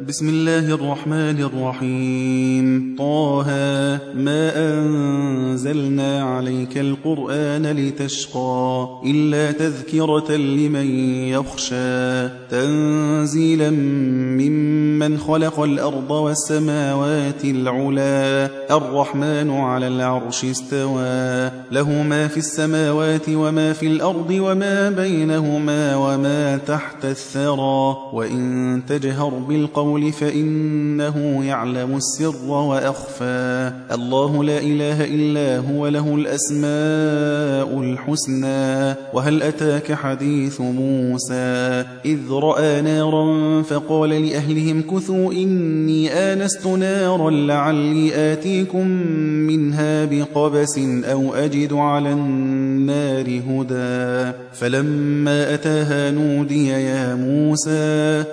بسم الله الرحمن الرحيم. طه ما أنزلنا عليك القرآن لتشقى إلا تذكرة لمن يخشى تنزيلا ممن خلق الأرض والسماوات العلا الرحمن على العرش استوى له ما في السماوات وما في الأرض وما بينهما وما تحت الثرى وإن تجهر بالقول فإنه يعلم السر وأخفى الله لا إله إلا هو له الأسماء الحسنى وهل أتاك حديث موسى إذ رأى نارا فقال لأهلهم كثوا إني آنست نارا لعلي آتيكم منها بقبس أو أجد على النار هدى فلما أتاها نودي يا موسى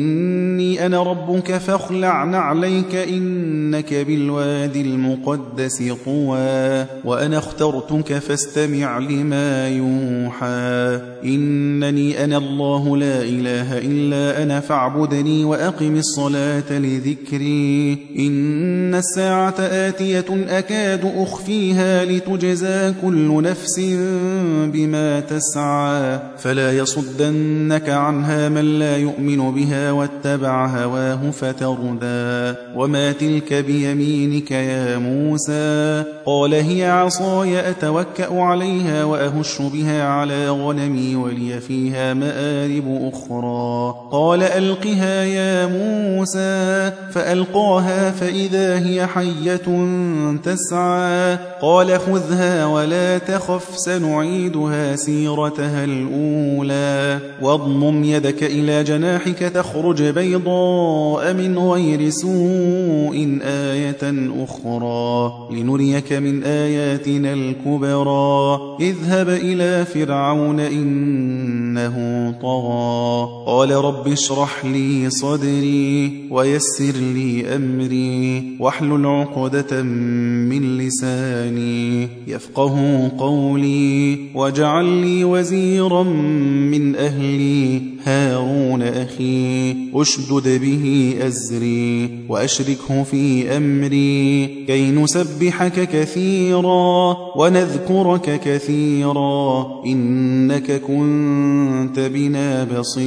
إني أنا ربك فاخلع نعليك إنك بالوادي المقدس طوى وأنا اخترتك فاستمع لما يوحى إنني أنا الله لا إله إلا أنا فاعبدني وأقم الصلاة لذكري إن الساعة آتية أكاد أخفيها لتجزى كل نفس بما تسعى فلا يصدنك عنها من لا يؤمن بها واتبع هواه فتردى وما تلك بيمينك يا موسى قال هي عصاي أتوكأ عليها وأهش بها على غنمي ولي فيها مآرب أخرى قال ألقها يا موسى فألقاها فإذا هي حية تسعى قال خذها ولا تخف سنعيدها سيرتها الأولى واضمم يدك إلى جناحك تخرج بيضاء من غير سوء آية أخرى لنريك من آياتنا الكبرى اذهب إلى فرعون إنه طغى قال رب اشرح لي صدري ويسر لي أمري واحلل عقدة من لساني يفقه قولي واجعل لي وزيرا من أهلي هارون أخي أشدد به أزري وأشركه في أمري كي نسبحك كثيرا ونذكرك كثيرا إنك كنت بنا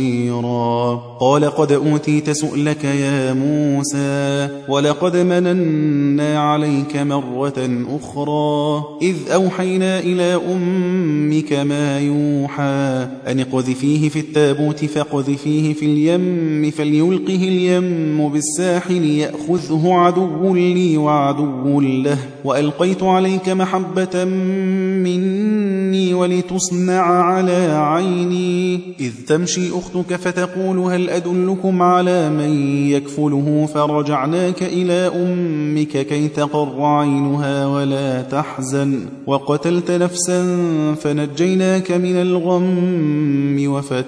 بصيرا قال قد أوتيت سؤلك يا موسى ولقد مننا عليك مرة أخرى إذ أوحينا إلى أمك ما يوحى أن اقذفيه في التابوت فاقذفيه في اليم فليلقه اليم بالساحل يأخذه عدو لي وعدو له وألقيت عليك محبة مني ولتصنع على عيني إذ تمشي أختك فتقول هل أدلكم على من يكفله فرجعناك إلى أمك كي تقر عينها ولا تحزن وقتلت نفسا فنجيناك من الغم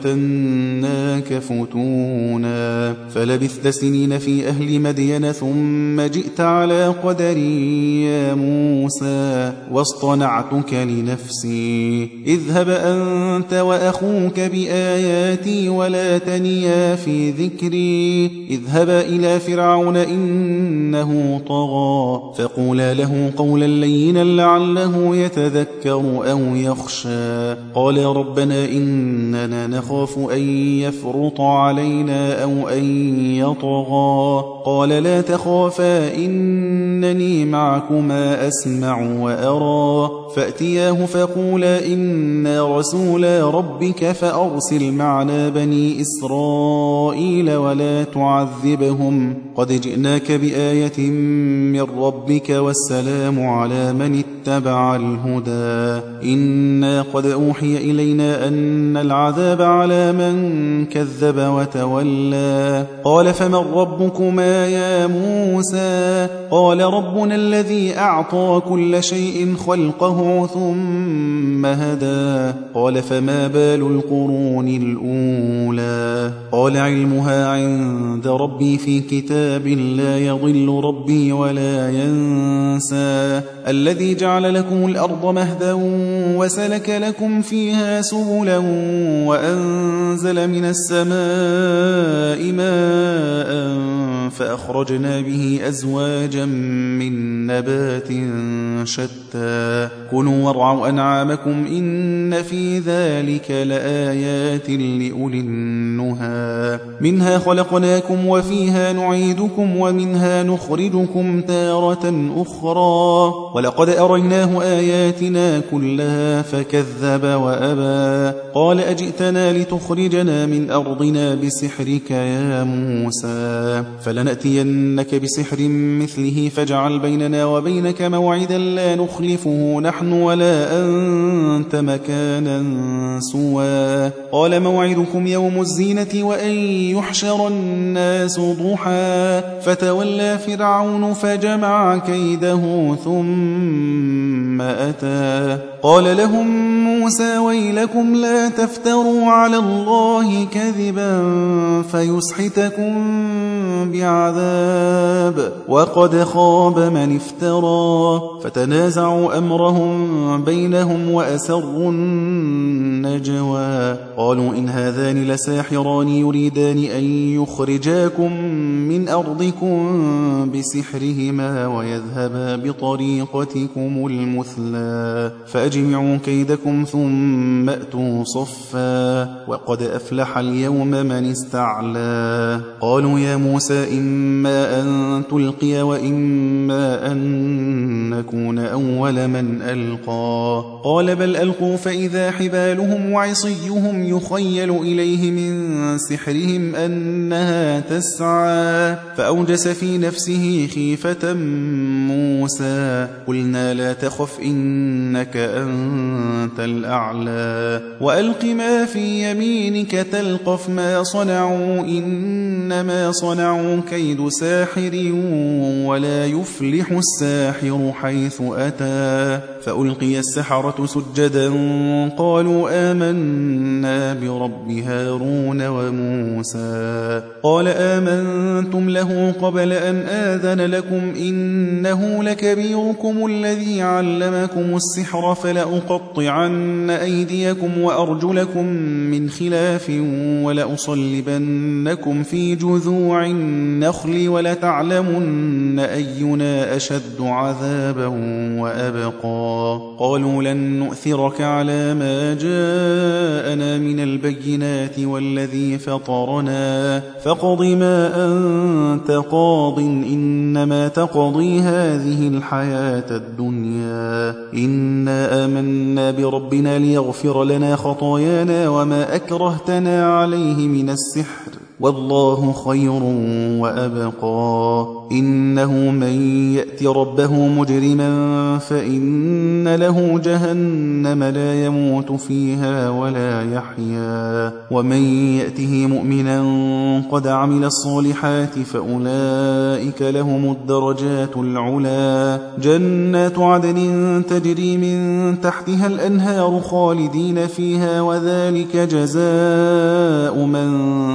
وفتناك فتونا فلبثت سنين في أهل مدين ثم جئت على قدري يا موسى واصطنعتك لنفسي اذهب أنت وأخوك بآياتي ولا تنيا في ذكري اذهبا إلى فرعون إنه طغى فقولا له قولا لينا لعله يتذكر أو يخشى قال ربنا إننا نخاف أن يفرط علينا أو أن يطغى قال لا تخافا إنني معكما أسمع وأرى فأتياه فقولا إنا رسولا ربك فأرسل معنا بني إسرائيل ولا تعذبهم قد جئناك بآية من ربك والسلام على من اتبع الهدى إنا قد أوحي إلينا أن العذاب على من كذب وتولى قال فمن ربكما يا موسى قال ربنا الذي أعطى كل شيء خلقه ثم هدى قال فما بال القرون الأولى قال علمها عند ربي في كتاب لا يضل ربي ولا ينسى الذي جعل لكم الأرض مهدا وسلك لكم فيها سبلا وأنزل من السماء ماء فأخرجنا به أزواجا من نبات شتى كلوا وارعوا أنعامكم إن في ذلك لآيات لأولي النهى منها خلقناكم وفيها نعيدكم ومنها نخرجكم تارة أخرى ولقد أريناه آياتنا كلها فكذب وأبى قال أجئتنا لتخرجنا من أرضنا بسحرك يا موسى فلنأتينك بسحر مثله فاجعل بيننا وبينك موعدا لا نخلفه نحن ولا أنت مكانا سوى قال موعدكم يوم الزينة وأن يحشر الناس ضحى فتولى فرعون فجمع كيده ثم أتى قال لهم موسى ويلكم لا تفتروا على الله كذبا فيسحتكم بعذاب وقد خاب من افترى فتنازعوا أمرهم بينهم وأسروا النجوى قالوا إن هذان لساحران يريدان أن يخرجاكم من أرضكم بسحرهما ويذهبا بطريقتكم المثلى فأجمعوا كيدكم ثم أتوا صفا وقد أفلح اليوم من استعلى قالوا يا موسى إما أن تلقي وإما أن نكون أول من ألقى قال بل ألقوا فإذا حبالهم وعصيهم يخيل إليه من سحرهم أنها تسعى فأوجس في نفسه خيفة موسى قلنا لا تخف إنك أنت الأعلى وألق ما في يمينك تلقف ما صنعوا إنما صنعوا كيد ساحر ولا يفلح الساحر حيث أتى فألقي السحرة سجدا قالوا آمنا برب هارون وموسى قال آمنتم له قبل أن آذن لكم إنه لكبيركم الذي علمكم السحر فلأقطعن أيديكم وأرجلكم من خلاف ولأصلبنكم في جذوع النخل ولتعلمن أينا أشد عذابا وأبقى قالوا لن نؤثرك على ما جاءنا من البينات والذي فطرنا فاقض ما أنت قاض إنما تقضي هذه الحياة الدنيا إنا آمنا بربنا ليغفر لنا خطايانا وما أكرهتنا عليه من السحر والله خير وأبقى إنه من يأت ربه مجرما فإن له جهنم لا يموت فيها ولا يحيا ومن يأته مؤمنا قد عمل الصالحات فأولئك لهم الدرجات العلا جنات عدن تجري من تحتها الأنهار خالدين فيها وذلك جزاء من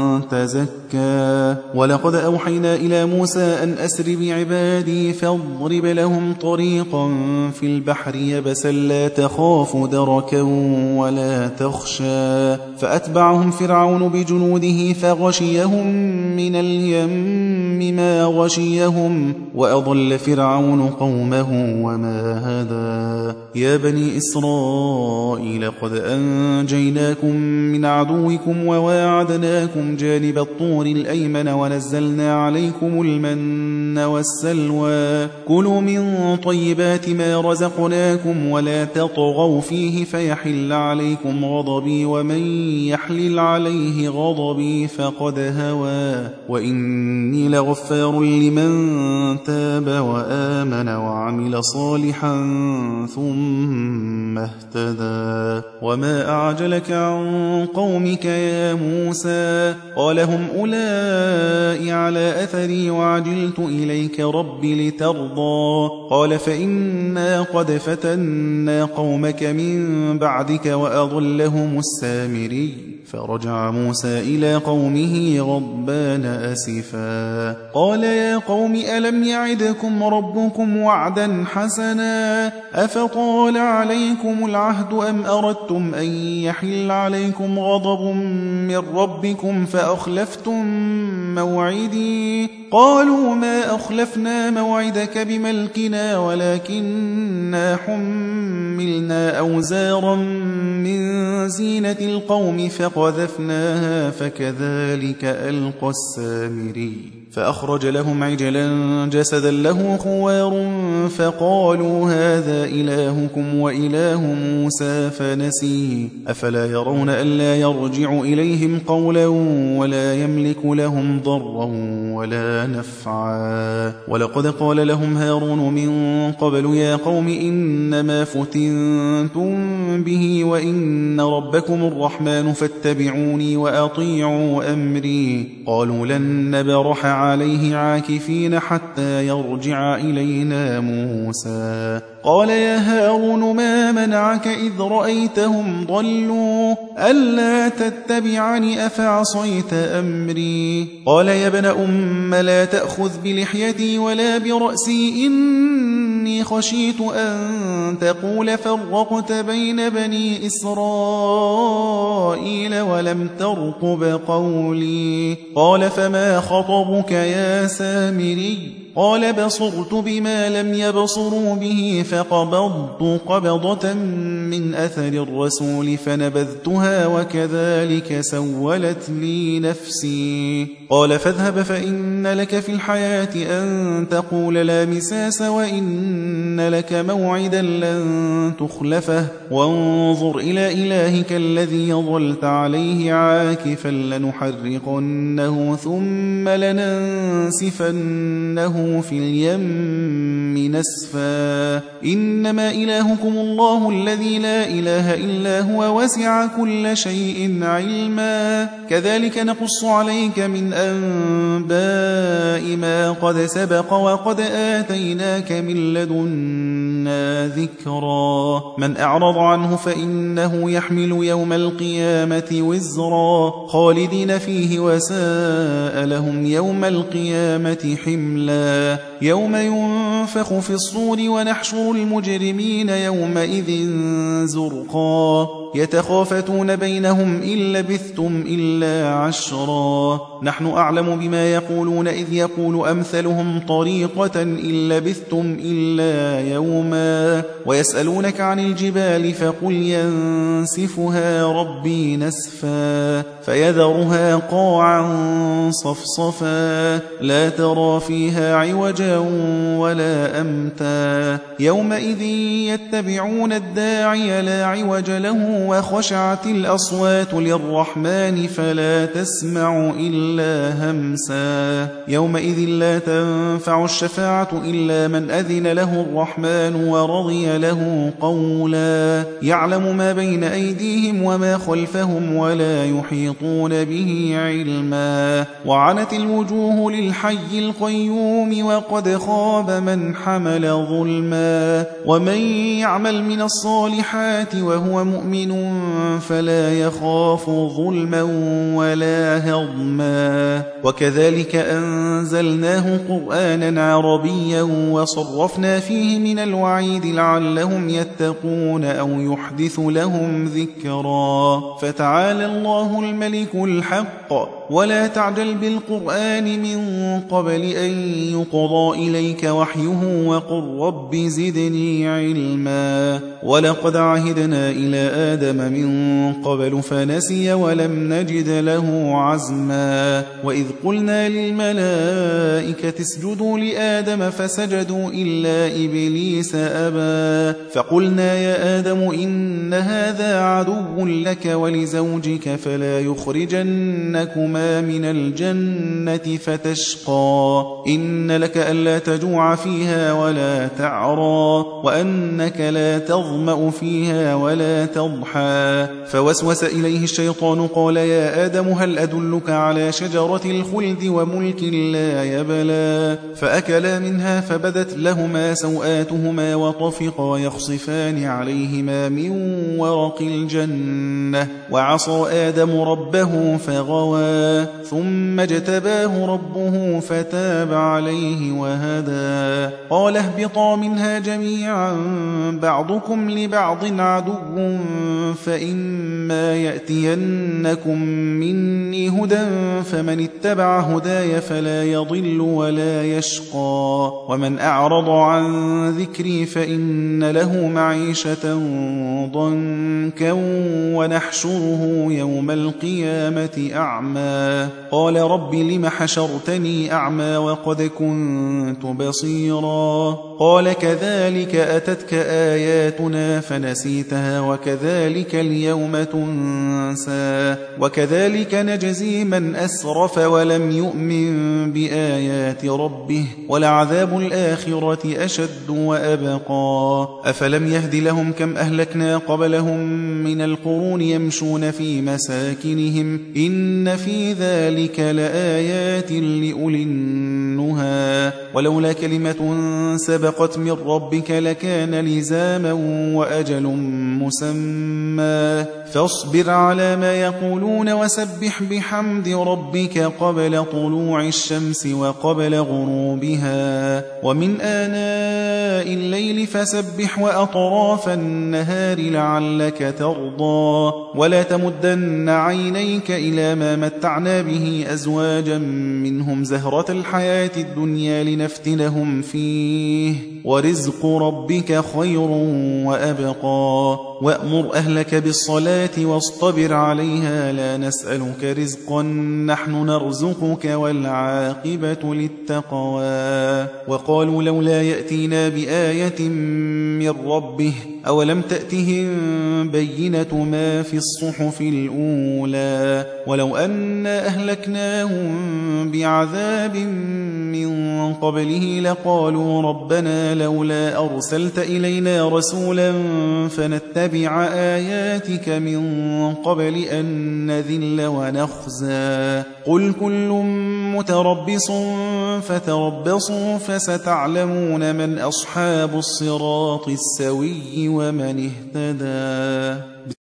تزكى ولقد أوحينا إلى موسى أن أسر بعبادي فاضرب لهم طريقا في البحر يبسا لا تخاف دركا ولا تخشى فأتبعهم فرعون بجنوده فغشيهم من اليم ما غشيهم وأضل فرعون قومه وما هدى يا بني إسرائيل قد أنجيناكم من عدوكم وواعدناكم جانب الطور الأيمن ونزلنا عليكم المن والسلوى كلوا من طيبات ما رزقناكم ولا تطغوا فيه فيحل عليكم غضبي ومن يحلل عليه غضبي فقد هوى وإني لغفار لمن تاب وآمن وعمل صالحا ثم اهتدى وما أعجلك عن قومك يا موسى قال هم أولئك على أثري وعجلت إليك ربي لترضى قال فإنا قد فتنا قومك من بعدك وأضلهم السامري فرجع موسى إلى قومه غضبان أسفا قال يا قوم ألم يعدكم ربكم وعدا حسنا أفطال عليكم العهد أم أردتم أن يحل عليكم غضب من ربكم فأخلفتم موعدي قالوا ما أخلفنا موعدك بملكنا ولكننا حملنا أوزارا من زينة القوم فقذفناها فكذلك ألقى السامري فأخرج لهم عجلا جسدا له خوار فقالوا هذا إلهكم وإله موسى فنسيه أفلا يرون ألا يرجع إليهم قولا ولا يملك لهم ضرا ولا نفعا ولقد قال لهم هارون من قبل يا قوم إنما فتنتم به وإن ربكم الرحمن فاتبعوني وأطيعوا أمري قالوا لن نبرح عليه عاكفين حتى يرجع إلينا موسى قال يا هارون ما منعك إذ رأيتهم ضلوا ألا تتبعني أفعصيت أمري قال يا ابن أم لا تأخذ بلحيتي ولا برأسي إني خشيت أن تقول فرقت بين بني إسرائيل ولم ترقب قولي قال فما خطبك يا سامري قال بصرت بما لم يبصروا به فقبضت قبضة من أثر الرسول فنبذتها وكذلك سولت لي نفسي قال فاذهب فإن لك في الحياة أن تقول لا مساس وإن لك موعدا لن تخلفه وانظر إلى إلهك الذي ظلت عليه عاكفا لنحرقنه ثم لننسفنه في اليم نسفا إنما إلهكم الله الذي لا إله إلا هو وسع كل شيء علما كذلك نقص عليك من أنباء ما قد سبق وقد آتيناك من لدنا ذكرا من أعرض عنه فإنه يحمل يوم القيامة وزرا خالدين فيه وساء لهم يوم القيامة حملا يوم ينفخ في الصور ونحشر المجرمين يومئذ زرقا يتخافتون بينهم إن لبثتم إلا عشرا نحن أعلم بما يقولون إذ يقول أمثلهم طريقة إن لبثتم إلا يوما ويسألونك عن الجبال فقل ينسفها ربي نسفا فيذرها قاعا صفصفا لا ترى فيها عوجا ولا أمتا يومئذ يتبعون الداعي لا عوج له وخشعت الأصوات للرحمن فلا تسمع إلا همسا يومئذ لا تنفع الشفاعة إلا من أذن له الرحمن ورضي له قولا يعلم ما بين أيديهم وما خلفهم ولا يحيطون به علما وعنت الوجوه للحي القيوم وقد خاب من حمل ظلما ومن يعمل من الصالحات وهو مؤمن فلا يخاف ظلما ولا هضما وكذلك أنزلناه قرآنا عربيا وصرفنا فيه من الوعيد لعلهم يتقون أو يحدث لهم ذكرا فتعالى الله الملك الحق ولا تعجل بالقرآن من قبل أن يقضى إليك وحيه وقل رب زدني علما ولقد عهدنا إلى آدم من قبل فنسي ولم نجد له عزما وإذ قلنا للملائكة اسجدوا لآدم فسجدوا إلا إبليس أبى فقلنا يا آدم إن هذا عدو لك ولزوجك فلا يخرجنكما لهما من الجنة فتشقى إن لك ألا تجوع فيها ولا تعرى وأنك لا تظمأ فيها ولا تضحى فوسوس إليه الشيطان قال يا آدم هل أدلك على شجرة الخلد وملك لا يبلى فأكلا منها فبدت لهما سوآتهما وطفقا يخصفان عليهما من ورق الجنة وعصى آدم ربه فغوى ثم اجتباه ربه فتاب عليه وهدى قال اهبطا منها جميعا بعضكم لبعض عدو فإما يأتينكم مني هدى فمن اتبع هداي فلا يضل ولا يشقى ومن أعرض عن ذكري فإن له معيشة ضنكا ونحشره يوم القيامة أعمى قال رب لم حشرتني أعمى وقد كنت بصيرا قال كذلك أتتك آياتنا فنسيتها وكذلك اليوم تنسى وكذلك نجزي من أسرف ولم يؤمن بآيات ربه ولعذاب الآخرة أشد وأبقى أفلم يهد لهم كم أهلكنا قبلهم من القرون يمشون في مساكنهم إن في ذلك لآيات لأولي النهى ولولا كلمة سبقت من ربك لكان لزاما وأجل مسمى فاصبر على ما يقولون وسبح بحمد ربك قبل طلوع الشمس وقبل غروبها ومن آناء الليل فسبح وأطراف النهار لعلك ترضى ولا تمدن عينيك إلى ما متعنا به أزواجا منهم زهرة الحياة الدنيا لنفتنهم فيه ورزق ربك خير وأبقى وأمر أهلك بالصلاة واصطبر عليها لا نسألك رزقا نحن نرزقك والعاقبة للتقوى وقالوا لولا يأتينا بآية من ربه أولم تأتهم بينة ما في الصحف الأولى ولو أنا أهلكناهم بعذاب من قبله لقالوا ربنا لولا أرسلت إلينا رسولا فنتبع آياتك من قبل أن نذل ونخزى قل كل متربص فتربصوا فستعلمون من أصحاب الصراط السوي ومن اهتدى.